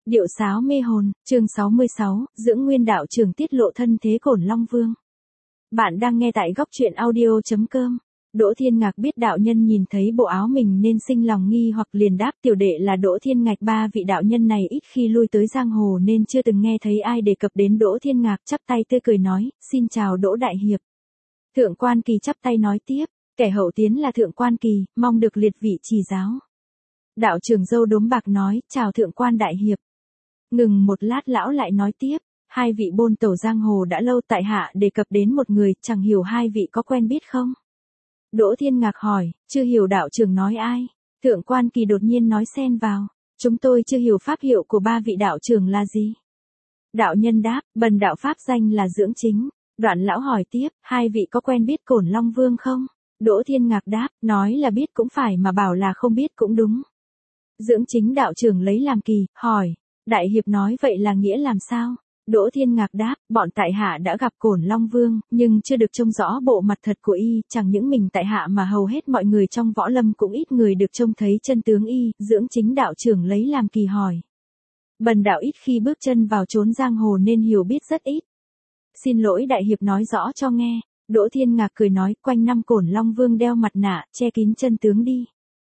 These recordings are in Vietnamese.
Điệu sáo mê hồn, chương 66, Dưỡng Nguyên đạo trưởng tiết lộ thân thế Cổn Long Vương. Bạn đang nghe tại góc truyện audio.com. Đỗ Thiên Ngạc biết đạo nhân nhìn thấy bộ áo mình nên sinh lòng nghi hoặc liền đáp tiểu đệ là Đỗ Thiên Ngạc. Ba vị đạo nhân này ít khi lui tới giang hồ nên chưa từng nghe thấy ai đề cập đến Đỗ Thiên Ngạc, chắp tay tươi cười nói, xin chào Đỗ Đại Hiệp. Thượng Quan Kỳ chắp tay nói tiếp, kẻ hậu tiến là Thượng Quan Kỳ, mong được liệt vị chỉ giáo. Đạo trưởng dâu đốm bạc nói, chào Thượng Quan Đại Hiệp. Ngừng một lát lão lại nói tiếp, hai vị bôn tẩu giang hồ đã lâu, tại hạ đề cập đến một người, chẳng hiểu hai vị có quen biết không? Đỗ Thiên Ngạc hỏi, chưa hiểu đạo trưởng nói ai? Thượng Quan Kỳ đột nhiên nói xen vào, chúng tôi chưa hiểu pháp hiệu của ba vị đạo trưởng là gì? Đạo nhân đáp, bần đạo pháp danh là Dưỡng Chính. Đoạn lão hỏi tiếp, hai vị có quen biết Cổn Long Vương không? Đỗ Thiên Ngạc đáp, nói là biết cũng phải mà bảo là không biết cũng đúng. Dưỡng Chính đạo trưởng lấy làm kỳ, hỏi, Đại Hiệp nói vậy là nghĩa làm sao? Đỗ Thiên Ngạc đáp, bọn tại hạ đã gặp Cổn Long Vương, nhưng chưa được trông rõ bộ mặt thật của y, chẳng những mình tại hạ mà hầu hết mọi người trong võ lâm cũng ít người được trông thấy chân tướng y. Dưỡng Chính đạo trưởng lấy làm kỳ hỏi, bần đạo ít khi bước chân vào chốn giang hồ nên hiểu biết rất ít. Xin lỗi Đại Hiệp nói rõ cho nghe. Đỗ Thiên Ngạc cười nói, quanh năm Cổn Long Vương đeo mặt nạ, che kín chân tướng đi.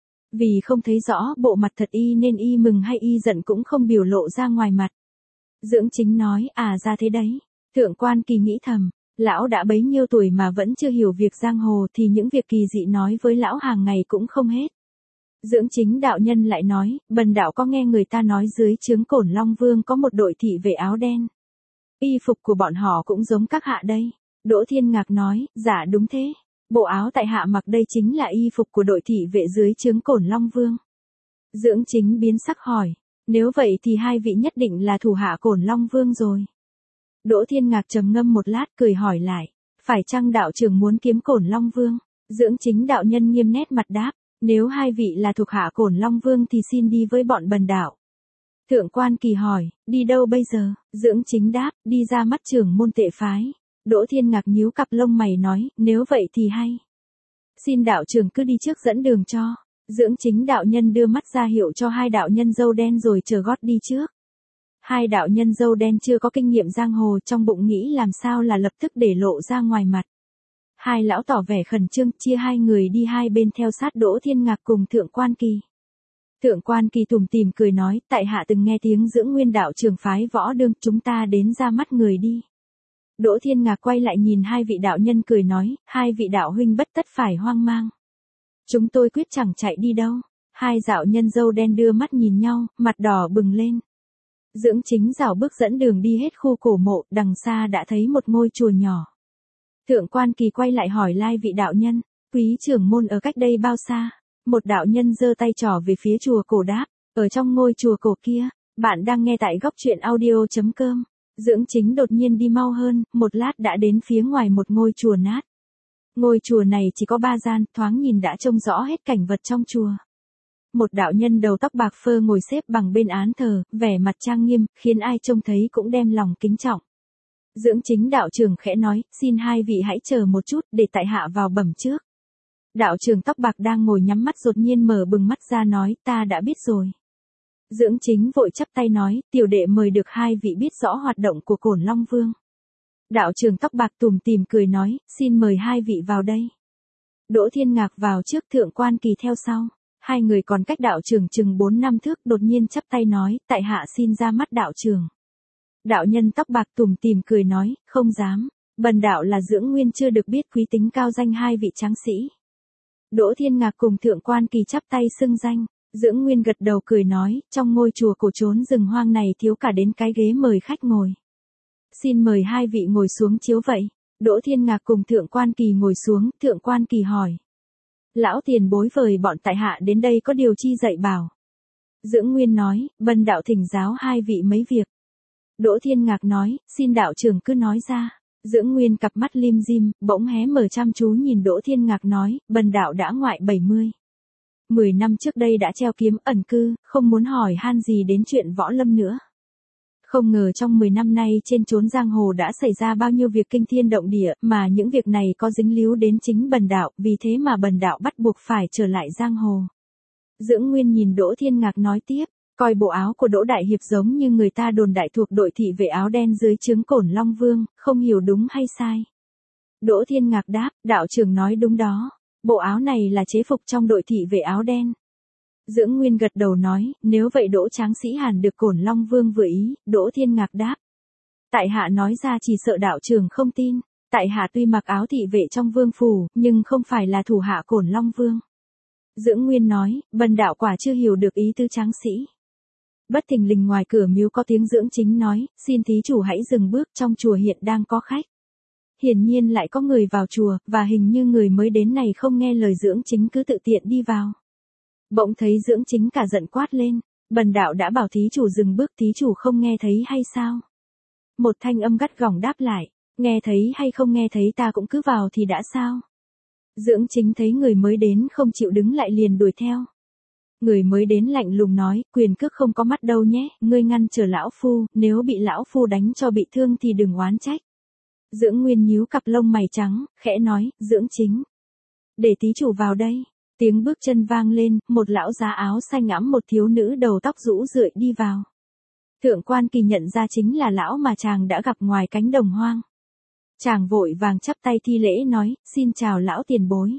Vì không thấy rõ bộ mặt thật y nên y mừng hay y giận cũng không biểu lộ ra ngoài mặt. Dưỡng Chính nói, à ra thế đấy. Thượng Quan Kỳ nghĩ thầm, lão đã bấy nhiêu tuổi mà vẫn chưa hiểu việc giang hồ thì những việc kỳ dị nói với lão hàng ngày cũng không hết. Dưỡng Chính đạo nhân lại nói, bần đạo có nghe người ta nói dưới trướng Cổn Long Vương có một đội thị vệ áo đen. Y phục của bọn họ cũng giống các hạ đây. Đỗ Thiên Ngạc nói, dạ đúng thế. Bộ áo tại hạ mặc đây chính là y phục của đội thị vệ dưới trướng Cổn Long Vương. Dưỡng Chính biến sắc hỏi, nếu vậy thì hai vị nhất định là thủ hạ Cổn Long Vương rồi. Đỗ Thiên Ngạc trầm ngâm một lát cười hỏi lại, phải chăng đạo trưởng muốn kiếm Cổn Long Vương? Dưỡng Chính đạo nhân nghiêm nét mặt đáp, nếu hai vị là thuộc hạ Cổn Long Vương thì xin đi với bọn bần đạo. Thượng Quan Kỳ hỏi, đi đâu bây giờ? Dưỡng Chính đáp, đi ra mắt trưởng môn Tệ phái. Đỗ Thiên Ngạc nhíu cặp lông mày nói, nếu vậy thì hay. Xin đạo trưởng cứ đi trước dẫn đường cho. Dưỡng Chính đạo nhân đưa mắt ra hiệu cho hai đạo nhân râu đen rồi chờ gót đi trước. Hai đạo nhân râu đen chưa có kinh nghiệm giang hồ, trong bụng nghĩ làm sao là lập tức để lộ ra ngoài mặt. Hai lão tỏ vẻ khẩn trương, chia hai người đi hai bên theo sát Đỗ Thiên Ngạc cùng Thượng Quan Kỳ. Thượng Quan Kỳ tủm tỉm cười nói, tại hạ từng nghe tiếng Dưỡng Nguyên đạo trưởng phái võ đương, chúng ta đến ra mắt người đi. Đỗ Thiên Ngạc quay lại nhìn hai vị đạo nhân cười nói, hai vị đạo huynh bất tất phải hoang mang. Chúng tôi quyết chẳng chạy đi đâu. Hai đạo nhân râu đen đưa mắt nhìn nhau, mặt đỏ bừng lên. Dưỡng Chính rảo bước dẫn đường đi hết khu cổ mộ, đằng xa đã thấy một ngôi chùa nhỏ. Thượng Quan Kỳ quay lại hỏi lai vị đạo nhân, quý trưởng môn ở cách đây bao xa? Một đạo nhân giơ tay trỏ về phía chùa cổ đáp, ở trong ngôi chùa cổ kia. Bạn đang nghe tại góc truyện audio.com. Dưỡng Chính đột nhiên đi mau hơn, một lát đã đến phía ngoài một ngôi chùa nát. Ngôi chùa này chỉ có 3 gian, thoáng nhìn đã trông rõ hết cảnh vật trong chùa. Một đạo nhân đầu tóc bạc phơ ngồi xếp bằng bên án thờ, vẻ mặt trang nghiêm, khiến ai trông thấy cũng đem lòng kính trọng. Dưỡng Chính đạo trưởng khẽ nói, xin hai vị hãy chờ một chút để tại hạ vào bẩm trước. Đạo trưởng tóc bạc đang ngồi nhắm mắt đột nhiên mở bừng mắt ra nói, ta đã biết rồi. Dưỡng Chính vội chắp tay nói, tiểu đệ mời được hai vị biết rõ hoạt động của Cổn Long Vương. Đạo trưởng tóc bạc tủm tỉm cười nói, xin mời hai vị vào đây. Đỗ Thiên Ngạc vào trước, Thượng Quan Kỳ theo sau. Hai người còn cách đạo trưởng chừng 4 năm thước, đột nhiên chắp tay nói, tại hạ xin ra mắt đạo trưởng. Đạo nhân tóc bạc tủm tỉm cười nói, không dám, bần đạo là Dưỡng Nguyên chưa được biết quý tính cao danh hai vị tráng sĩ. Đỗ Thiên Ngạc cùng Thượng Quan Kỳ chắp tay xưng danh. Dưỡng Nguyên gật đầu cười nói, trong ngôi chùa cổ trốn rừng hoang này thiếu cả đến cái ghế mời khách ngồi. Xin mời hai vị ngồi xuống chiếu vậy. Đỗ Thiên Ngạc cùng Thượng Quan Kỳ ngồi xuống, Thượng Quan Kỳ hỏi. Lão tiền bối vời bọn tại hạ đến đây có điều chi dạy bảo? Dưỡng Nguyên nói, bần đạo thỉnh giáo hai vị mấy việc. Đỗ Thiên Ngạc nói, xin đạo trưởng cứ nói ra. Dưỡng Nguyên cặp mắt lim dim, bỗng hé mở chăm chú nhìn Đỗ Thiên Ngạc nói, bần đạo đã ngoại 70. 10 năm trước đây đã treo kiếm ẩn cư, không muốn hỏi han gì đến chuyện võ lâm nữa. Không ngờ trong 10 năm nay trên chốn giang hồ đã xảy ra bao nhiêu việc kinh thiên động địa, mà những việc này có dính líu đến chính bần đạo, vì thế mà bần đạo bắt buộc phải trở lại giang hồ. Dưỡng Nguyên nhìn Đỗ Thiên Ngạc nói tiếp, Coi bộ áo của Đỗ Đại Hiệp giống như người ta đồn đại thuộc đội thị vệ áo đen dưới trướng Cổn Long Vương, không hiểu đúng hay sai. Đỗ Thiên Ngạc đáp, đạo trưởng nói đúng đó. Bộ áo này là chế phục trong đội thị vệ áo đen. Dưỡng Nguyên gật đầu nói, nếu vậy Đỗ Tráng Sĩ hẳn được Cổn Long Vương vừa ý. Đỗ Thiên Ngạc đáp. Tại hạ nói ra chỉ sợ đạo trưởng không tin. Tại hạ tuy mặc áo thị vệ trong vương phủ, nhưng không phải là thủ hạ Cổn Long Vương. Dưỡng Nguyên nói, bần đạo quả chưa hiểu được ý tứ Tráng Sĩ. Bất thình lình ngoài cửa miếu có tiếng Dưỡng Chính nói, xin thí chủ hãy dừng bước, trong chùa hiện đang có khách. Hiển nhiên lại có người vào chùa, và hình như người mới đến này không nghe lời Dưỡng Chính cứ tự tiện đi vào. Bỗng thấy Dưỡng Chính cả giận quát lên, bần đạo đã bảo thí chủ dừng bước, thí chủ không nghe thấy hay sao? Một thanh âm gắt gỏng đáp lại, nghe thấy hay không nghe thấy ta cũng cứ vào thì đã sao? Dưỡng Chính thấy người mới đến không chịu đứng lại liền đuổi theo. Người mới đến lạnh lùng nói, quyền cước không có mắt đâu nhé, ngươi ngăn trở lão phu, nếu bị lão phu đánh cho bị thương thì đừng oán trách. Dưỡng Nguyên nhíu cặp lông mày trắng, khẽ nói, Dưỡng Chính. Để tí chủ vào đây. Tiếng bước chân vang lên, một lão già áo xanh ngắm một thiếu nữ đầu tóc rũ rượi đi vào. Thượng Quan Kỳ nhận ra chính là lão mà chàng đã gặp ngoài cánh đồng hoang. Chàng vội vàng chắp tay thi lễ nói, xin chào lão tiền bối.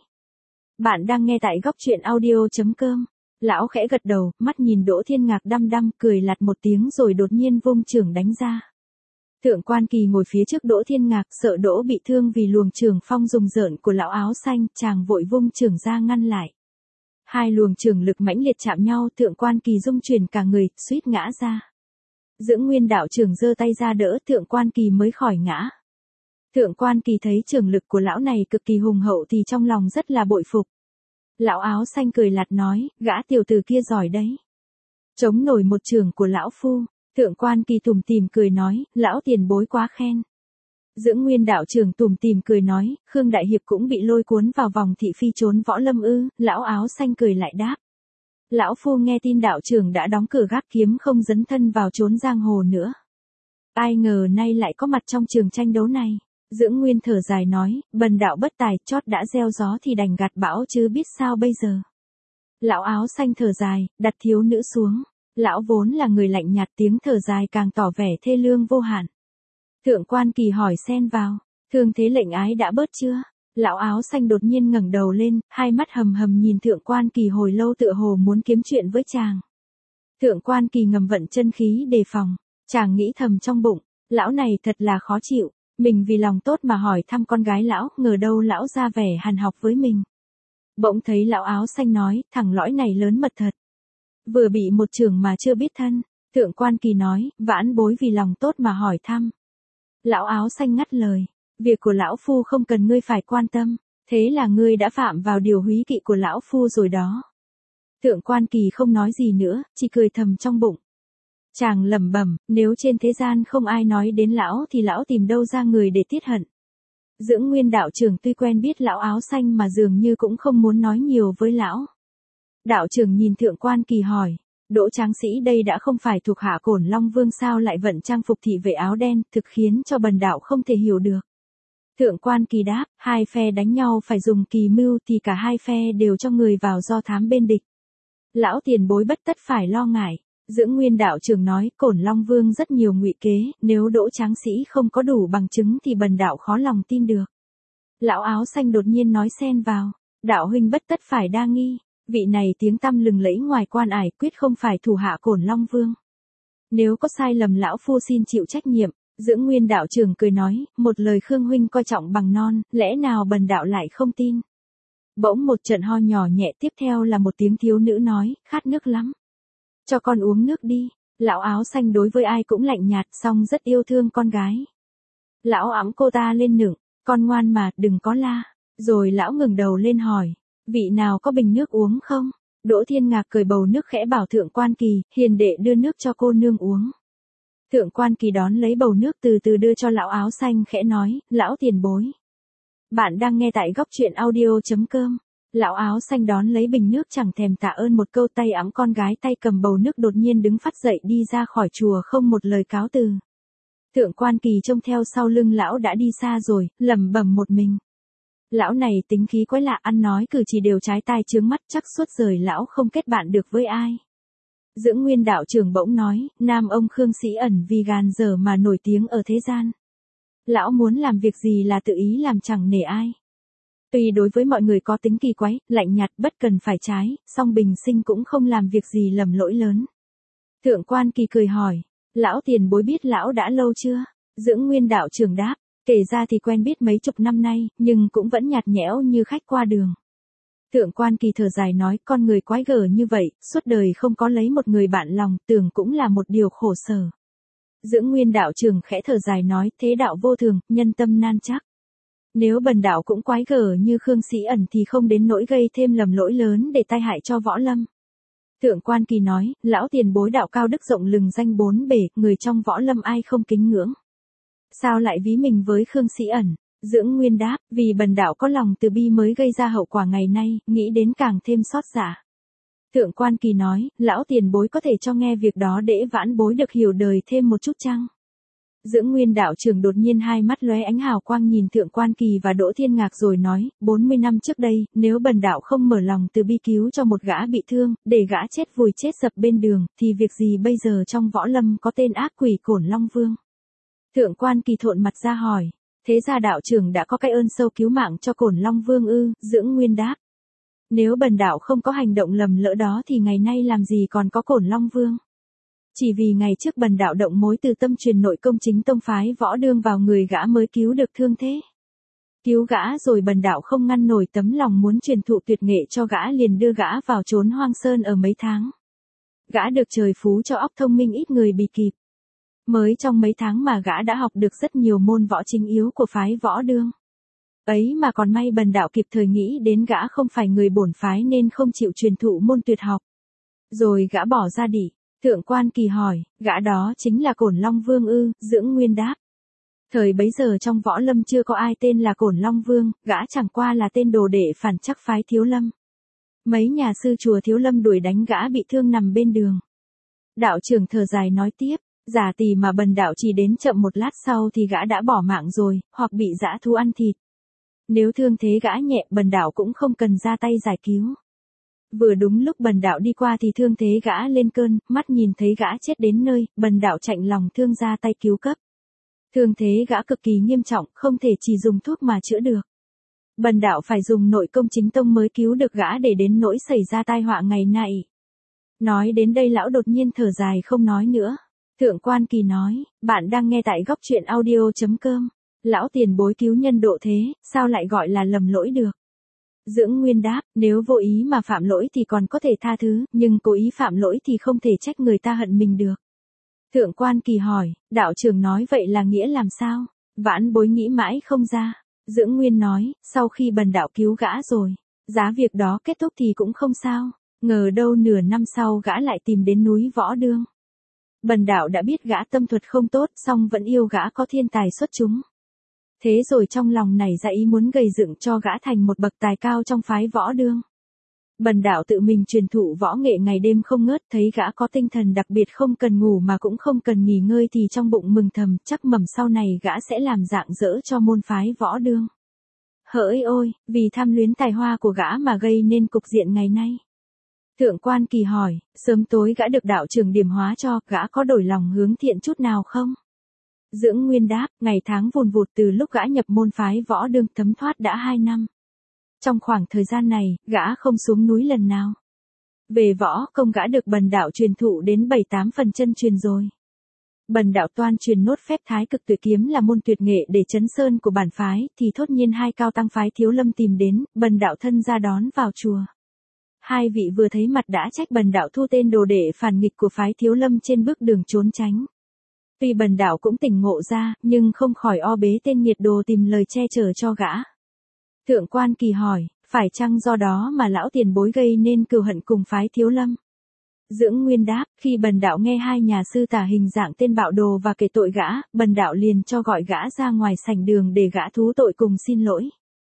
Bạn đang nghe tại góc truyện audio.com. Lão khẽ gật đầu, mắt nhìn Đỗ Thiên Ngạc đăm đăm, cười lạt một tiếng rồi đột nhiên vung chưởng đánh ra. Thượng Quan Kỳ ngồi phía trước Đỗ Thiên Ngạc, sợ Đỗ bị thương vì luồng chưởng phong rùng rợn của lão áo xanh, chàng vội vung chưởng ra ngăn lại. Hai luồng chưởng lực mãnh liệt chạm nhau, Thượng Quan Kỳ rung chuyển cả người, suýt ngã ra. Dưỡng Nguyên đạo trưởng giơ tay ra đỡ Thượng Quan Kỳ mới khỏi ngã. Thượng Quan Kỳ thấy chưởng lực của lão này cực kỳ hùng hậu thì trong lòng rất là bội phục. Lão áo xanh cười lạt nói, gã tiểu tử kia giỏi đấy. Chống nổi một chưởng của lão phu. Thượng Quan Kỳ tủm tỉm cười nói, lão tiền bối quá khen. Dưỡng Nguyên đạo trưởng tủm tỉm cười nói, Khương Đại Hiệp cũng bị lôi cuốn vào vòng thị phi trốn võ lâm ư? Lão áo xanh cười lại đáp. Lão phu nghe tin đạo trưởng đã đóng cửa gác kiếm không dấn thân vào trốn giang hồ nữa. Ai ngờ nay lại có mặt trong trường tranh đấu này. Dưỡng Nguyên thở dài nói, bần đạo bất tài, chót đã gieo gió thì đành gặt bão chứ biết sao bây giờ. Lão áo xanh thở dài, đặt thiếu nữ xuống. Lão vốn là người lạnh nhạt, tiếng thở dài càng tỏ vẻ thê lương vô hạn. Thượng Quan Kỳ hỏi xen vào, thương thế lệnh ái đã bớt chưa? Lão áo xanh đột nhiên ngẩng đầu lên, hai mắt hầm hầm nhìn Thượng Quan Kỳ hồi lâu tựa hồ muốn kiếm chuyện với chàng. Thượng Quan Kỳ ngầm vận chân khí đề phòng, chàng nghĩ thầm trong bụng, lão này thật là khó chịu, mình vì lòng tốt mà hỏi thăm con gái lão, ngờ đâu lão ra vẻ hàn học với mình. Bỗng thấy lão áo xanh nói, thằng lõi này lớn mật thật. Vừa bị một chưởng mà chưa biết thân, Thượng Quan Kỳ nói, vãn bối vì lòng tốt mà hỏi thăm. Lão áo xanh ngắt lời, việc của lão phu không cần ngươi phải quan tâm, thế là ngươi đã phạm vào điều húy kỵ của lão phu rồi đó. Thượng Quan Kỳ không nói gì nữa, chỉ cười thầm trong bụng. Chàng lẩm bẩm, nếu trên thế gian không ai nói đến lão thì lão tìm đâu ra người để tiết hận. Dưỡng Nguyên đạo trưởng tuy quen biết lão áo xanh mà dường như cũng không muốn nói nhiều với lão. Đạo trưởng nhìn Thượng Quan Kỳ hỏi, Đỗ Tráng Sĩ đây đã không phải thuộc hạ Cổn Long Vương sao lại vận trang phục thị vệ áo đen, thực khiến cho bần đạo không thể hiểu được. Thượng Quan Kỳ đáp, hai phe đánh nhau phải dùng kỳ mưu thì cả hai phe đều cho người vào do thám bên địch. Lão tiền bối bất tất phải lo ngại. Dưỡng Nguyên đạo trưởng nói, Cổn Long Vương rất nhiều ngụy kế, nếu Đỗ Tráng Sĩ không có đủ bằng chứng thì bần đạo khó lòng tin được. Lão áo xanh đột nhiên nói xen vào, đạo huynh bất tất phải đa nghi. Vị này tiếng tăm lừng lẫy ngoài quan ải, quyết không phải thủ hạ Cổn Long Vương. Nếu có sai lầm lão phu xin chịu trách nhiệm. Dưỡng Nguyên đạo trưởng cười nói, một lời Khương huynh coi trọng bằng non, lẽ nào bần đạo lại không tin. Bỗng một trận ho nhỏ nhẹ, tiếp theo là một tiếng thiếu nữ nói, khát nước lắm. Cho con uống nước đi. Lão áo xanh đối với ai cũng lạnh nhạt, song rất yêu thương con gái. Lão ẵm cô ta lên nựng, con ngoan mà, đừng có la. Rồi lão ngừng đầu lên hỏi, vị nào có bình nước uống không? Đỗ Thiên Ngạc cởi bầu nước khẽ bảo Thượng Quan Kỳ, hiền đệ đưa nước cho cô nương uống. Thượng Quan Kỳ đón lấy bầu nước từ từ đưa cho lão áo xanh khẽ nói, lão tiền bối. Bạn đang nghe tại góc truyện audio.com. Lão áo xanh đón lấy bình nước chẳng thèm tạ ơn một câu, tay ẵm con gái tay cầm bầu nước đột nhiên đứng phắt dậy đi ra khỏi chùa không một lời cáo từ. Thượng Quan Kỳ trông theo sau lưng lão đã đi xa rồi, lẩm bẩm một mình. Lão này tính khí quái lạ, ăn nói cử chỉ đều trái tai chướng mắt, chắc suốt đời lão không kết bạn được với ai. Dưỡng Nguyên đạo trưởng bỗng nói, nam ông Khương Sĩ Ẩn vì gàn dở mà nổi tiếng ở thế gian. Lão muốn làm việc gì là tự ý làm chẳng nể ai. Tuy đối với mọi người có tính kỳ quái, lạnh nhạt bất cần phải trái, song bình sinh cũng không làm việc gì lầm lỗi lớn. Thượng Quan Kỳ cười hỏi, lão tiền bối biết lão đã lâu chưa? Dưỡng Nguyên đạo trưởng đáp, kể ra thì quen biết mấy chục năm nay, nhưng cũng vẫn nhạt nhẽo như khách qua đường. Thượng Quan Kỳ thở dài nói, con người quái gở như vậy, suốt đời không có lấy một người bạn lòng, tưởng cũng là một điều khổ sở. Dưỡng Nguyên đạo trưởng khẽ thở dài nói, thế đạo vô thường, nhân tâm nan chắc. Nếu bần đạo cũng quái gở như Khương Sĩ Ẩn thì không đến nỗi gây thêm lầm lỗi lớn để tai hại cho võ lâm. Thượng Quan Kỳ nói, lão tiền bối đạo cao đức rộng lừng danh bốn bể, người trong võ lâm ai không kính ngưỡng. Sao lại ví mình với Khương Sĩ Ẩn? Dưỡng Nguyên đáp, vì bần đạo có lòng từ bi mới gây ra hậu quả ngày nay, nghĩ đến càng thêm xót dạ. Thượng Quan Kỳ nói, lão tiền bối có thể cho nghe việc đó để vãn bối được hiểu đời thêm một chút chăng? Dưỡng Nguyên đạo trưởng đột nhiên hai mắt lóe ánh hào quang nhìn Thượng Quan Kỳ và Đỗ Thiên Ngạc rồi nói, 40 năm trước đây, nếu bần đạo không mở lòng từ bi cứu cho một gã bị thương, để gã chết vùi chết sập bên đường, thì việc gì bây giờ trong võ lâm có tên ác quỷ Cổn Long Vương? Thượng Quan Kỳ thộn mặt ra hỏi, thế ra đạo trưởng đã có cái ơn sâu cứu mạng cho Cổn Long Vương ư? Dưỡng Nguyên đáp, nếu bần đạo không có hành động lầm lỡ đó thì ngày nay làm gì còn có Cổn Long Vương? Chỉ vì ngày trước bần đạo động mối từ tâm truyền nội công chính tông phái võ đương vào người gã mới cứu được thương thế. Cứu gã rồi bần đạo không ngăn nổi tấm lòng muốn truyền thụ tuyệt nghệ cho gã, liền đưa gã vào trốn hoang sơn ở mấy tháng. Gã được trời phú cho óc thông minh ít người bì kịp. Mới trong mấy tháng mà gã đã học được rất nhiều môn võ chính yếu của phái võ đương. Ấy mà còn may bần đạo kịp thời nghĩ đến gã không phải người bổn phái nên không chịu truyền thụ môn tuyệt học. Rồi gã bỏ ra đỉ. Thượng Quan Kỳ hỏi, gã đó chính là Cổn Long Vương ư? Dưỡng Nguyên đáp. Thời bấy giờ trong võ lâm chưa có ai tên là Cổn Long Vương, gã chẳng qua là tên đồ đệ phản chắc phái Thiếu Lâm. Mấy nhà sư chùa Thiếu Lâm đuổi đánh gã bị thương nằm bên đường. Đạo trưởng thở dài nói tiếp, giả tỷ mà bần đạo chỉ đến chậm một lát sau thì gã đã bỏ mạng rồi, hoặc bị dã thú ăn thịt. Nếu thương thế gã nhẹ bần đạo cũng không cần ra tay giải cứu. Vừa đúng lúc bần đạo đi qua thì thương thế gã lên cơn, mắt nhìn thấy gã chết đến nơi, bần đạo chạnh lòng thương ra tay cứu cấp. Thương thế gã cực kỳ nghiêm trọng, không thể chỉ dùng thuốc mà chữa được. Bần đạo phải dùng nội công chính tông mới cứu được gã để đến nỗi xảy ra tai họa ngày nay. Nói đến đây lão đột nhiên thở dài không nói nữa. Thượng Quan Kỳ nói, bạn đang nghe tại gocchuyenaudio.com. Lão tiền bối cứu nhân độ thế, sao lại gọi là lầm lỗi được? Dưỡng Nguyên đáp, nếu vô ý mà phạm lỗi thì còn có thể tha thứ, nhưng cố ý phạm lỗi thì không thể trách người ta hận mình được. Thượng Quan Kỳ hỏi, đạo trưởng nói vậy là nghĩa làm sao? Vãn bối nghĩ mãi không ra. Dưỡng Nguyên nói, sau khi bần đạo cứu gã rồi, giá việc đó kết thúc thì cũng không sao. Ngờ đâu nửa năm sau gã lại tìm đến núi Võ Đương. Bần đạo đã biết gã tâm thuật không tốt, song vẫn yêu gã có thiên tài xuất chúng. Thế rồi trong lòng nảy ra ý muốn gây dựng cho gã thành một bậc tài cao trong phái võ đương. Bần đạo tự mình truyền thụ võ nghệ ngày đêm không ngớt, thấy gã có tinh thần đặc biệt không cần ngủ mà cũng không cần nghỉ ngơi thì trong bụng mừng thầm, chắc mầm sau này gã sẽ làm dạng dỡ cho môn phái võ đương. Hỡi ôi, vì tham luyến tài hoa của gã mà gây nên cục diện ngày nay. Thượng Quan Kỳ hỏi, sớm tối gã được đạo trưởng điểm hóa cho, gã có đổi lòng hướng thiện chút nào không? Dưỡng Nguyên đáp, ngày tháng vùn vụt từ lúc gã nhập môn phái võ đương thấm thoát đã 2 năm. Trong khoảng thời gian này, gã không xuống núi lần nào. Về võ công gã được bần đạo truyền thụ đến 7-8 phần chân truyền rồi. Bần đạo toan truyền nốt phép thái cực tuyệt kiếm là môn tuyệt nghệ để chấn sơn của bản phái, thì thốt nhiên hai cao tăng phái Thiếu Lâm tìm đến, bần đạo thân ra đón vào chùa. Hai vị vừa thấy mặt đã trách bần đạo thu tên đồ đệ phản nghịch của phái Thiếu Lâm trên bước đường trốn tránh. Tuy bần đạo cũng tỉnh ngộ ra, nhưng không khỏi o bế tên nghiệt đồ tìm lời che chở cho gã. Thượng Quan Kỳ hỏi, phải chăng do đó mà lão tiền bối gây nên cừu hận cùng phái Thiếu Lâm? Dưỡng Nguyên đáp, khi bần đạo nghe hai nhà sư tả hình dạng tên bạo đồ và kể tội gã, bần đạo liền cho gọi gã ra ngoài sảnh đường để gã thú tội cùng xin lỗi.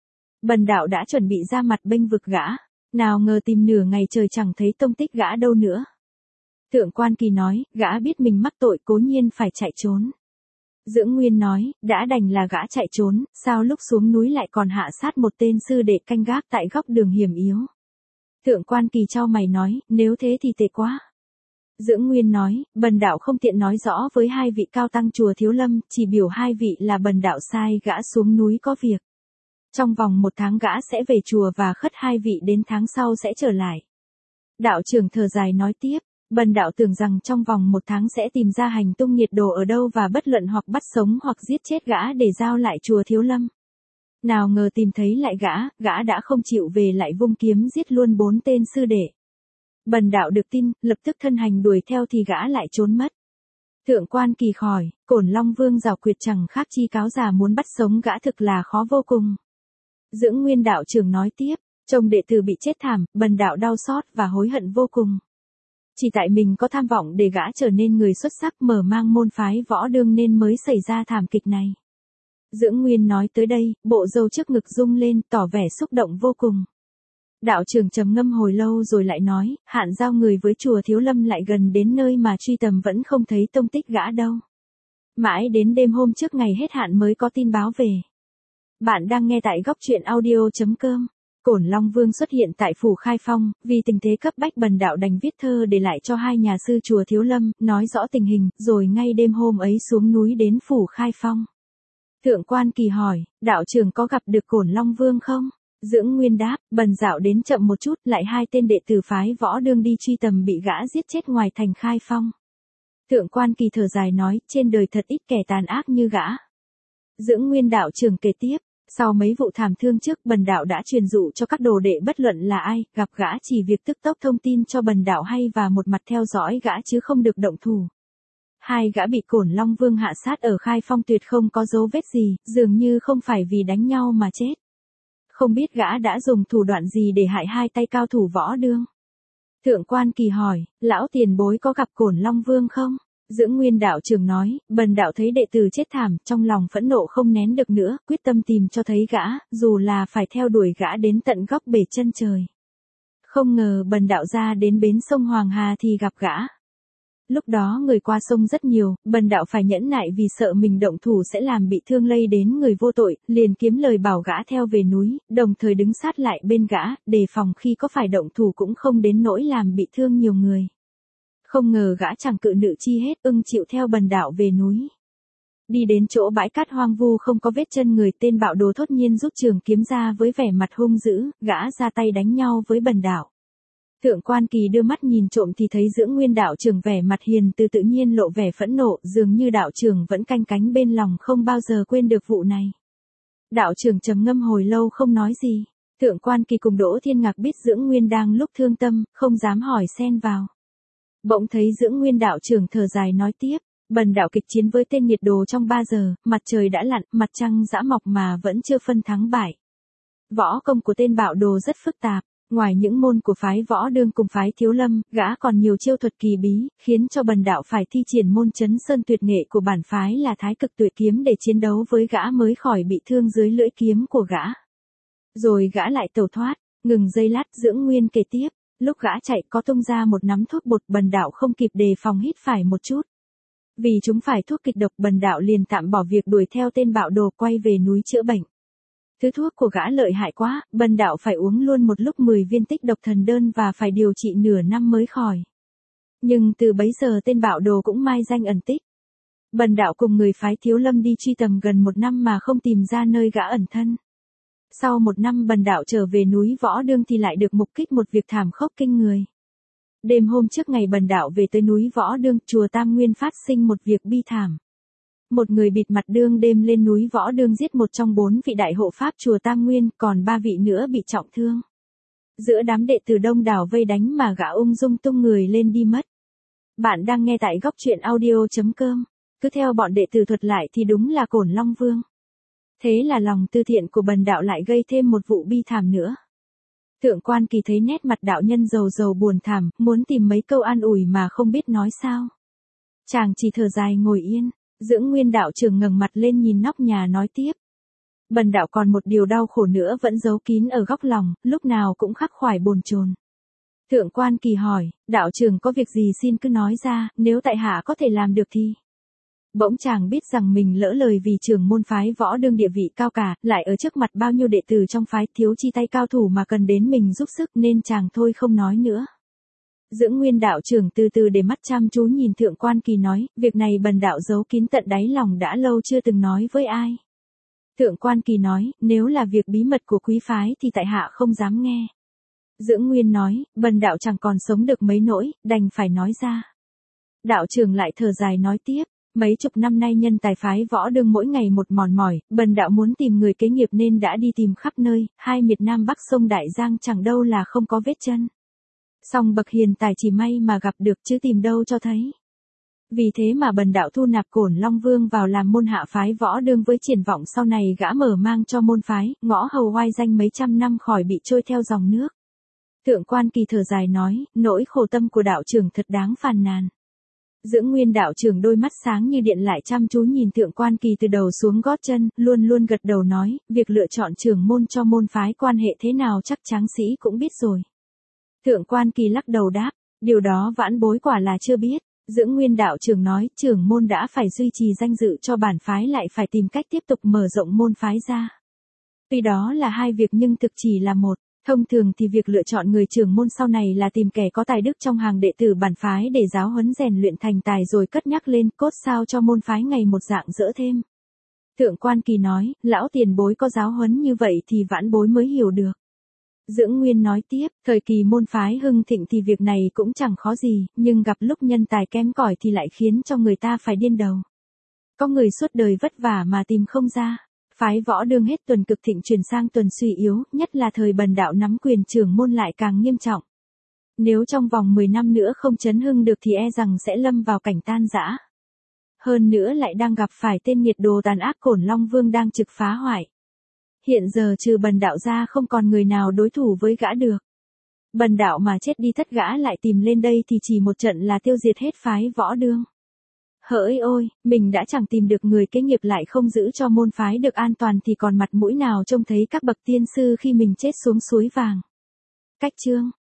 Bần đạo đã chuẩn bị ra mặt bênh vực gã, nào ngờ tìm nửa ngày trời chẳng thấy tông tích gã đâu nữa. Thượng Quan Kỳ nói, gã biết mình mắc tội cố nhiên phải chạy trốn. Dưỡng Nguyên nói, đã đành là gã chạy trốn, sao lúc xuống núi lại còn hạ sát một tên sư đệ canh gác tại góc đường hiểm yếu. Thượng Quan Kỳ chau mày nói, nếu thế thì tệ quá. Dưỡng Nguyên nói, bần đạo không tiện nói rõ với hai vị cao tăng chùa Thiếu Lâm, chỉ biểu hai vị là bần đạo sai gã xuống núi có việc. Trong vòng 1 tháng gã sẽ về chùa và khất hai vị đến tháng sau sẽ trở lại. Đạo trưởng thở dài nói tiếp, bần đạo tưởng rằng trong vòng 1 tháng sẽ tìm ra hành tung nghiệt đồ ở đâu và bất luận hoặc bắt sống hoặc giết chết gã để giao lại chùa Thiếu Lâm. Nào ngờ tìm thấy lại gã đã không chịu về lại vung kiếm giết luôn 4 tên sư đệ. Bần đạo được tin, lập tức thân hành đuổi theo thì gã lại trốn mất. Thượng quan Kỳ hỏi, Cổn Long Vương giảo quyệt chẳng khác chi cáo già muốn bắt sống gã thực là khó vô cùng. Dưỡng Nguyên đạo trưởng nói tiếp, trông đệ tử bị chết thảm, bần đạo đau xót và hối hận vô cùng. Chỉ tại mình có tham vọng để gã trở nên người xuất sắc mở mang môn phái võ đương nên mới xảy ra thảm kịch này. Dưỡng Nguyên nói tới đây, bộ râu trước ngực rung lên tỏ vẻ xúc động vô cùng. Đạo trưởng trầm ngâm hồi lâu rồi lại nói, hạn giao người với chùa Thiếu Lâm lại gần đến nơi mà truy tầm vẫn không thấy tông tích gã đâu. Mãi đến đêm hôm trước ngày hết hạn mới có tin báo về. Bạn đang nghe tại góc truyện audio.com. Cổn Long Vương xuất hiện tại phủ Khai Phong, vì tình thế cấp bách bần đạo đành viết thơ để lại cho hai nhà sư chùa Thiếu Lâm, nói rõ tình hình, rồi ngay đêm hôm ấy xuống núi đến phủ Khai Phong. Thượng quan Kỳ hỏi, đạo trưởng có gặp được Cổn Long Vương không? Dưỡng Nguyên đáp, bần đạo đến chậm một chút, lại hai tên đệ tử phái võ đương đi truy tầm bị gã giết chết ngoài thành Khai Phong. Thượng quan Kỳ thở dài nói, trên đời thật ít kẻ tàn ác như gã. Dưỡng Nguyên đạo trưởng kể tiếp, sau mấy vụ thảm thương trước bần đạo đã truyền dụ cho các đồ đệ bất luận là ai, gặp gã chỉ việc tức tốc thông tin cho bần đạo hay và một mặt theo dõi gã chứ không được động thủ. Hai gã bị Cổn Long Vương hạ sát ở Khai Phong tuyệt không có dấu vết gì, dường như không phải vì đánh nhau mà chết. Không biết gã đã dùng thủ đoạn gì để hại hai tay cao thủ võ đương. Thượng quan Kỳ hỏi, lão tiền bối có gặp Cổn Long Vương không? Dưỡng Nguyên đạo trưởng nói, bần đạo thấy đệ tử chết thảm, trong lòng phẫn nộ không nén được nữa, quyết tâm tìm cho thấy gã, dù là phải theo đuổi gã đến tận góc bể chân trời. Không ngờ bần đạo ra đến bến sông Hoàng Hà thì gặp gã. Lúc đó người qua sông rất nhiều, bần đạo phải nhẫn nại vì sợ mình động thủ sẽ làm bị thương lây đến người vô tội, liền kiếm lời bảo gã theo về núi, đồng thời đứng sát lại bên gã, đề phòng khi có phải động thủ cũng không đến nỗi làm bị thương nhiều người. Không ngờ gã chẳng cự nữ chi hết, chịu theo bần đạo về núi. Đi đến chỗ bãi cát hoang vu không có vết chân người, tên bạo đồ thốt nhiên rút trường kiếm ra với vẻ mặt hung dữ, gã ra tay đánh nhau với bần đạo. Thượng quan Kỳ đưa mắt nhìn trộm thì thấy Dưỡng Nguyên đạo trưởng vẻ mặt hiền từ tự nhiên lộ vẻ phẫn nộ, dường như đạo trưởng vẫn canh cánh bên lòng không bao giờ quên được vụ này. Đạo trưởng trầm ngâm hồi lâu không nói gì. Thượng quan Kỳ cùng Đỗ Thiên Ngạc biết Dưỡng Nguyên đang lúc thương tâm, không dám hỏi xen vào. Bỗng thấy Dưỡng Nguyên đạo trưởng thở dài nói tiếp, bần đạo kịch chiến với tên nghiệt đồ trong 3 giờ, mặt trời đã lặn, mặt trăng giã mọc mà vẫn chưa phân thắng bại. Võ công của tên bạo đồ rất phức tạp, ngoài những môn của phái võ đương cùng phái Thiếu Lâm, gã còn nhiều chiêu thuật kỳ bí, khiến cho bần đạo phải thi triển môn chấn sơn tuyệt nghệ của bản phái là Thái Cực Tuyệt Kiếm để chiến đấu với gã mới khỏi bị thương dưới lưỡi kiếm của gã. Rồi gã lại tẩu thoát, ngừng giây lát Dưỡng Nguyên kể tiếp. Lúc gã chạy có tung ra một nắm thuốc bột, bần đạo không kịp đề phòng hít phải một chút. Vì chúng phải thuốc kịch độc, bần đạo liền tạm bỏ việc đuổi theo tên bạo đồ quay về núi chữa bệnh. Thứ thuốc của gã lợi hại quá, bần đạo phải uống luôn một lúc 10 viên tích độc thần đơn và phải điều trị nửa năm mới khỏi. Nhưng từ bấy giờ tên bạo đồ cũng mai danh ẩn tích. Bần đạo cùng người phái Thiếu Lâm đi truy tầm gần 1 năm mà không tìm ra nơi gã ẩn thân. Sau 1 năm bần đạo trở về núi Võ Đương thì lại được mục kích một việc thảm khốc kinh người. Đêm hôm trước ngày bần đạo về tới núi Võ Đương, chùa Tam Nguyên phát sinh một việc bi thảm. Một người bịt mặt đương đêm lên núi Võ Đương giết một trong 4 vị đại hộ pháp chùa Tam Nguyên, còn 3 vị nữa bị trọng thương. Giữa đám đệ tử đông đảo vây đánh mà gã ung dung tung người lên đi mất. Bạn đang nghe tại góc truyện audio.com. Cứ theo bọn đệ tử thuật lại thì đúng là Cổn Long Vương. Thế là lòng tư thiện của bần đạo lại gây thêm một vụ bi thảm nữa. Thượng quan Kỳ thấy nét mặt đạo nhân rầu rầu buồn thảm, muốn tìm mấy câu an ủi mà không biết nói sao. Chàng chỉ thở dài ngồi yên, Dưỡng Nguyên đạo trưởng ngẩng mặt lên nhìn nóc nhà nói tiếp. Bần đạo còn một điều đau khổ nữa vẫn giấu kín ở góc lòng, lúc nào cũng khắc khoải bồn chồn. Thượng quan Kỳ hỏi, đạo trưởng có việc gì xin cứ nói ra, nếu tại hạ có thể làm được thì. Bỗng chàng biết rằng mình lỡ lời vì trưởng môn phái Võ Đương địa vị cao cả, lại ở trước mặt bao nhiêu đệ tử trong phái thiếu chi tay cao thủ mà cần đến mình giúp sức nên chàng thôi không nói nữa. Dưỡng Nguyên đạo trưởng từ từ để mắt chăm chú nhìn Thượng Quan Kỳ nói, việc này bần đạo giấu kín tận đáy lòng đã lâu chưa từng nói với ai. Thượng Quan Kỳ nói, nếu là việc bí mật của quý phái thì tại hạ không dám nghe. Dưỡng Nguyên nói, bần đạo chẳng còn sống được mấy nỗi, đành phải nói ra. Đạo trưởng lại thở dài nói tiếp, mấy chục năm nay nhân tài phái võ đương mỗi ngày một mòn mỏi, bần đạo muốn tìm người kế nghiệp nên đã đi tìm khắp nơi, hai miệt Nam Bắc sông Đại Giang chẳng đâu là không có vết chân. Song bậc hiền tài chỉ may mà gặp được chứ tìm đâu cho thấy. Vì thế mà bần đạo thu nạp Cổn Long Vương vào làm môn hạ phái võ đương với triển vọng sau này gã mở mang cho môn phái, ngõ hầu oai danh mấy trăm năm khỏi bị trôi theo dòng nước. Thượng Quan Kỳ thở dài nói, nỗi khổ tâm của đạo trưởng thật đáng phàn nàn. Dưỡng Nguyên đạo trưởng đôi mắt sáng như điện lại chăm chú nhìn Thượng Quan Kỳ từ đầu xuống gót chân, luôn luôn gật đầu nói, việc lựa chọn trưởng môn cho môn phái quan hệ thế nào chắc tráng sĩ cũng biết rồi. Thượng Quan Kỳ lắc đầu đáp, điều đó vãn bối quả là chưa biết. Dưỡng Nguyên đạo trưởng nói, trưởng môn đã phải duy trì danh dự cho bản phái lại phải tìm cách tiếp tục mở rộng môn phái ra. Tuy đó là hai việc nhưng thực chỉ là một. Thông thường thì việc lựa chọn người trưởng môn sau này là tìm kẻ có tài đức trong hàng đệ tử bản phái để giáo huấn rèn luyện thành tài rồi cất nhắc lên cốt sao cho môn phái ngày một dạng dỡ thêm. Thượng Quan Kỳ nói, lão tiền bối có giáo huấn như vậy thì vãn bối mới hiểu được. Dưỡng Nguyên nói tiếp, thời kỳ môn phái hưng thịnh thì việc này cũng chẳng khó gì, nhưng gặp lúc nhân tài kém cỏi thì lại khiến cho người ta phải điên đầu. Có người suốt đời vất vả mà tìm không ra. Phái võ đương hết tuần cực thịnh chuyển sang tuần suy yếu, nhất là thời bần đạo nắm quyền trưởng môn lại càng nghiêm trọng. Nếu trong vòng 10 năm nữa không chấn hưng được thì e rằng sẽ lâm vào cảnh tan rã. Hơn nữa lại đang gặp phải tên nghiệt đồ tàn ác Cổn Long Vương đang trực phá hoại. Hiện giờ trừ bần đạo ra không còn người nào đối thủ với gã được. Bần đạo mà chết đi tất gã lại tìm lên đây thì chỉ một trận là tiêu diệt hết phái võ đương. Hỡi ôi, mình đã chẳng tìm được người kế nghiệp lại không giữ cho môn phái được an toàn thì còn mặt mũi nào trông thấy các bậc tiên sư khi mình chết xuống suối vàng. Cách chương